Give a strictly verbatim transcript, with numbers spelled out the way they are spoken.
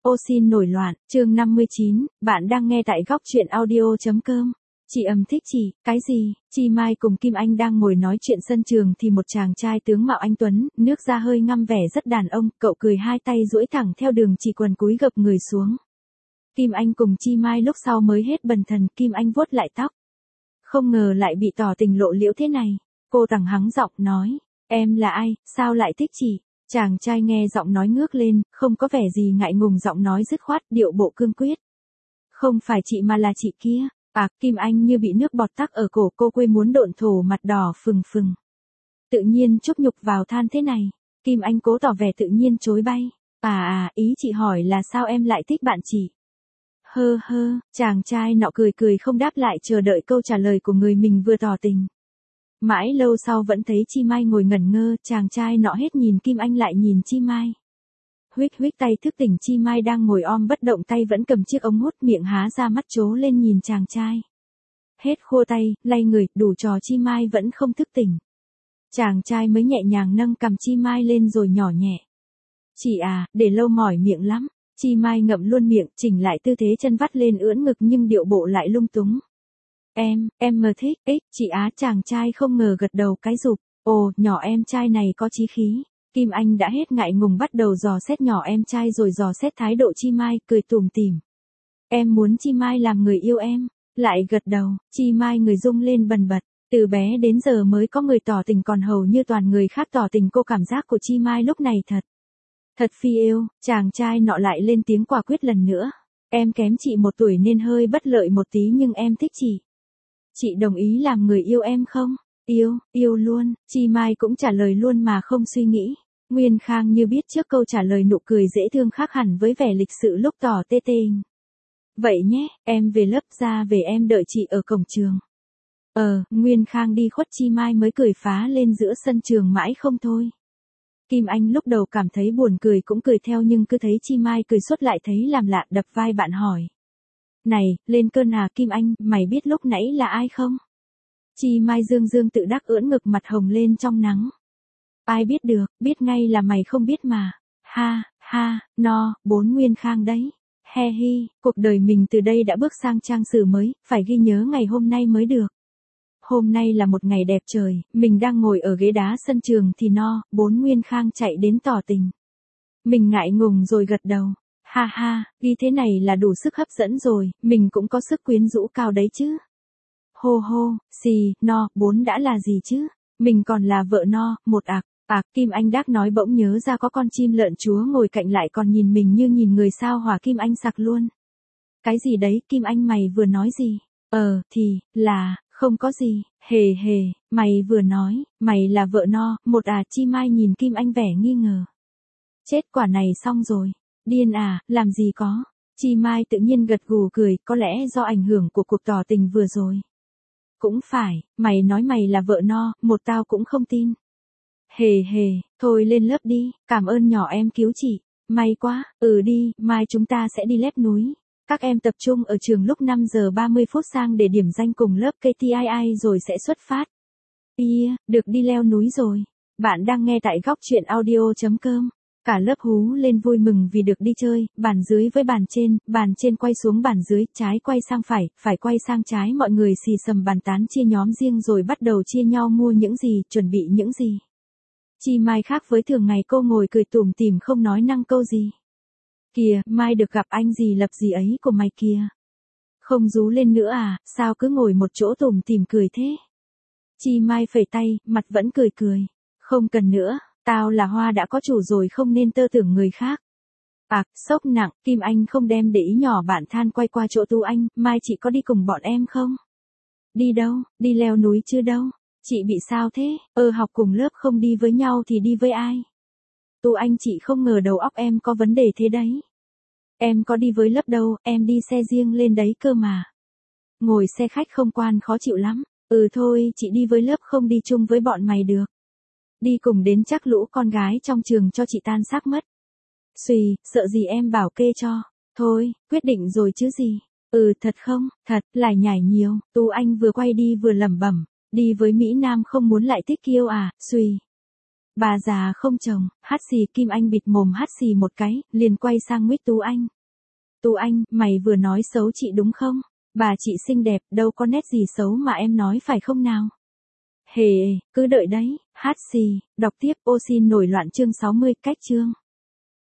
Ô xin nổi loạn, chương năm mươi chín, bạn đang nghe tại góc truyện audio.com. Chị ầm thích chị, cái gì? Chi Mai cùng Kim Anh đang ngồi nói chuyện sân trường thì một chàng trai tướng mạo anh tuấn, nước da hơi ngăm vẻ rất đàn ông, cậu cười hai tay duỗi thẳng theo đường chỉ quần cúi gập người xuống. Kim Anh cùng Chi Mai lúc sau mới hết bần thần, Kim Anh vuốt lại tóc. Không ngờ lại bị tỏ tình lộ liễu thế này. Cô thẳng hắng giọng nói, em là ai, sao lại thích chị? Chàng trai nghe giọng nói ngước lên, không có vẻ gì ngại ngùng, giọng nói dứt khoát, điệu bộ cương quyết. Không phải chị mà là chị kia. À, Kim Anh như bị nước bọt tắc ở cổ, cô quê muốn độn thổ, mặt đỏ phừng phừng. Tự nhiên chúc nhục vào than thế này. Kim Anh cố tỏ vẻ tự nhiên chối bay. À à, ý chị hỏi là sao em lại thích bạn chị? Hơ hơ, chàng trai nọ cười cười không đáp lại, chờ đợi câu trả lời của người mình vừa tỏ tình. Mãi lâu sau vẫn thấy Chi Mai ngồi ngẩn ngơ, chàng trai nọ hết nhìn Kim Anh lại nhìn Chi Mai. Huých huých tay thức tỉnh Chi Mai đang ngồi om bất động, tay vẫn cầm chiếc ống hút, miệng há ra mắt trố lên nhìn chàng trai. Hết khô tay, lay người, đủ trò Chi Mai vẫn không thức tỉnh. Chàng trai mới nhẹ nhàng nâng cằm Chi Mai lên rồi nhỏ nhẹ. Chị à, để lâu mỏi miệng lắm. Chi Mai ngậm luôn miệng, chỉnh lại tư thế chân vắt lên ưỡn ngực nhưng điệu bộ lại lung túng. Em, em mờ thích, ích, chị á, chàng trai không ngờ gật đầu cái rụp. Ồ, nhỏ em trai này có chí khí. Kim Anh đã hết ngại ngùng bắt đầu dò xét nhỏ em trai rồi dò xét thái độ Chi Mai, cười tủm tỉm. Em muốn Chi Mai làm người yêu em. Lại gật đầu, Chi Mai người rung lên bần bật. Từ bé đến giờ mới có người tỏ tình, còn hầu như toàn người khác tỏ tình, cô cảm giác của Chi Mai lúc này thật. Thật phi yêu, chàng trai nọ lại lên tiếng quả quyết lần nữa. Em kém chị một tuổi nên hơi bất lợi một tí nhưng em thích chị. Chị đồng ý làm người yêu em không? Yêu, yêu luôn, Chi Mai cũng trả lời luôn mà không suy nghĩ. Nguyên Khang như biết trước câu trả lời, nụ cười dễ thương khác hẳn với vẻ lịch sự lúc tỏ tê tê. Vậy nhé, em về lớp ra về, em đợi chị ở cổng trường. Ờ, Nguyên Khang đi khuất, Chi Mai mới cười phá lên giữa sân trường mãi không thôi. Kim Anh lúc đầu cảm thấy buồn cười cũng cười theo, nhưng cứ thấy Chi Mai cười suốt lại thấy làm lạ, đập vai bạn hỏi. Này, lên cơn à Kim Anh, mày biết lúc nãy là ai không? Chi Mai dương dương tự đắc ưỡn ngực, mặt hồng lên trong nắng. Ai biết được, biết ngay là mày không biết mà. Ha, ha, no, bốn Nguyên Khang đấy. He hi, cuộc đời mình từ đây đã bước sang trang sử mới, phải ghi nhớ ngày hôm nay mới được. Hôm nay là một ngày đẹp trời, mình đang ngồi ở ghế đá sân trường thì no, bốn Nguyên Khang chạy đến tỏ tình. Mình ngại ngùng rồi gật đầu. Ha ha, ghi thế này là đủ sức hấp dẫn rồi, mình cũng có sức quyến rũ cao đấy chứ. Hô hô, xì, no, bốn đã là gì chứ? Mình còn là vợ no, một ạc. Ạc, Kim Anh đắc nói bỗng nhớ ra có con chim lợn chúa ngồi cạnh lại còn nhìn mình như nhìn người sao hỏa. Kim Anh sặc luôn. Cái gì đấy, Kim Anh mày vừa nói gì? Ờ, thì, là, không có gì, hề hề, mày vừa nói, mày là vợ no, một à. Chi Mai nhìn Kim Anh vẻ nghi ngờ. Chết, quả này xong rồi. Điên à, làm gì có. Chi Mai tự nhiên gật gù cười, có lẽ do ảnh hưởng của cuộc tỏ tình vừa rồi. Cũng phải, mày nói mày là vợ no, một tao cũng không tin. Hề hề, thôi lên lớp đi, cảm ơn nhỏ em cứu chị. May quá, ừ đi, mai chúng ta sẽ đi lép núi. Các em tập trung ở trường lúc năm giờ ba mươi phút sang để điểm danh cùng lớp ca tê i i rồi sẽ xuất phát. Yeah, được đi leo núi rồi. Bạn đang nghe tại góc truyện audio.com. Cả lớp hú lên vui mừng vì được đi chơi, bàn dưới với bàn trên, bàn trên quay xuống bàn dưới, trái quay sang phải, phải quay sang trái, mọi người xì xầm bàn tán, chia nhóm riêng rồi bắt đầu chia nhau mua những gì, chuẩn bị những gì. Chi Mai khác với thường ngày, cô ngồi cười tủm tỉm không nói năng câu gì. Kìa, Mai được gặp anh gì lập gì ấy của mày kìa. Không rú lên nữa à, sao cứ ngồi một chỗ tủm tỉm cười thế? Chi Mai phẩy tay, mặt vẫn cười cười. Không cần nữa, tao là hoa đã có chủ rồi, không nên tơ tưởng người khác. À, sốc nặng, Kim Anh không đem để ý, nhỏ bạn than quay qua chỗ Tu Anh, Mai chị có đi cùng bọn em không? Đi đâu, đi leo núi chứ đâu? Chị bị sao thế? Ơ học cùng lớp không đi với nhau thì đi với ai? Tu Anh, chị không ngờ đầu óc em có vấn đề thế đấy. Em có đi với lớp đâu, em đi xe riêng lên đấy cơ mà. Ngồi xe khách không quan khó chịu lắm. Ừ thôi, chị đi với lớp không đi chung với bọn mày được. Đi cùng đến chắc lũ con gái trong trường cho chị tan xác mất. Xùy, sợ gì em bảo kê cho. Thôi, quyết định rồi chứ gì. Ừ thật không, thật, lại nhảy nhiều. Tu Anh vừa quay đi vừa lẩm bẩm. Đi với Mỹ Nam không muốn lại thích kiêu à, xùy. Bà già không chồng, hắt xì. Kim Anh bịt mồm hắt xì một cái, liền quay sang Mít Tú Anh. Tú Anh, mày vừa nói xấu chị đúng không? Bà chị xinh đẹp, đâu có nét gì xấu mà em nói phải không nào? Hề, cứ đợi đấy, hát xì, đọc tiếp, ô xin nổi loạn chương sáu mươi, cách chương.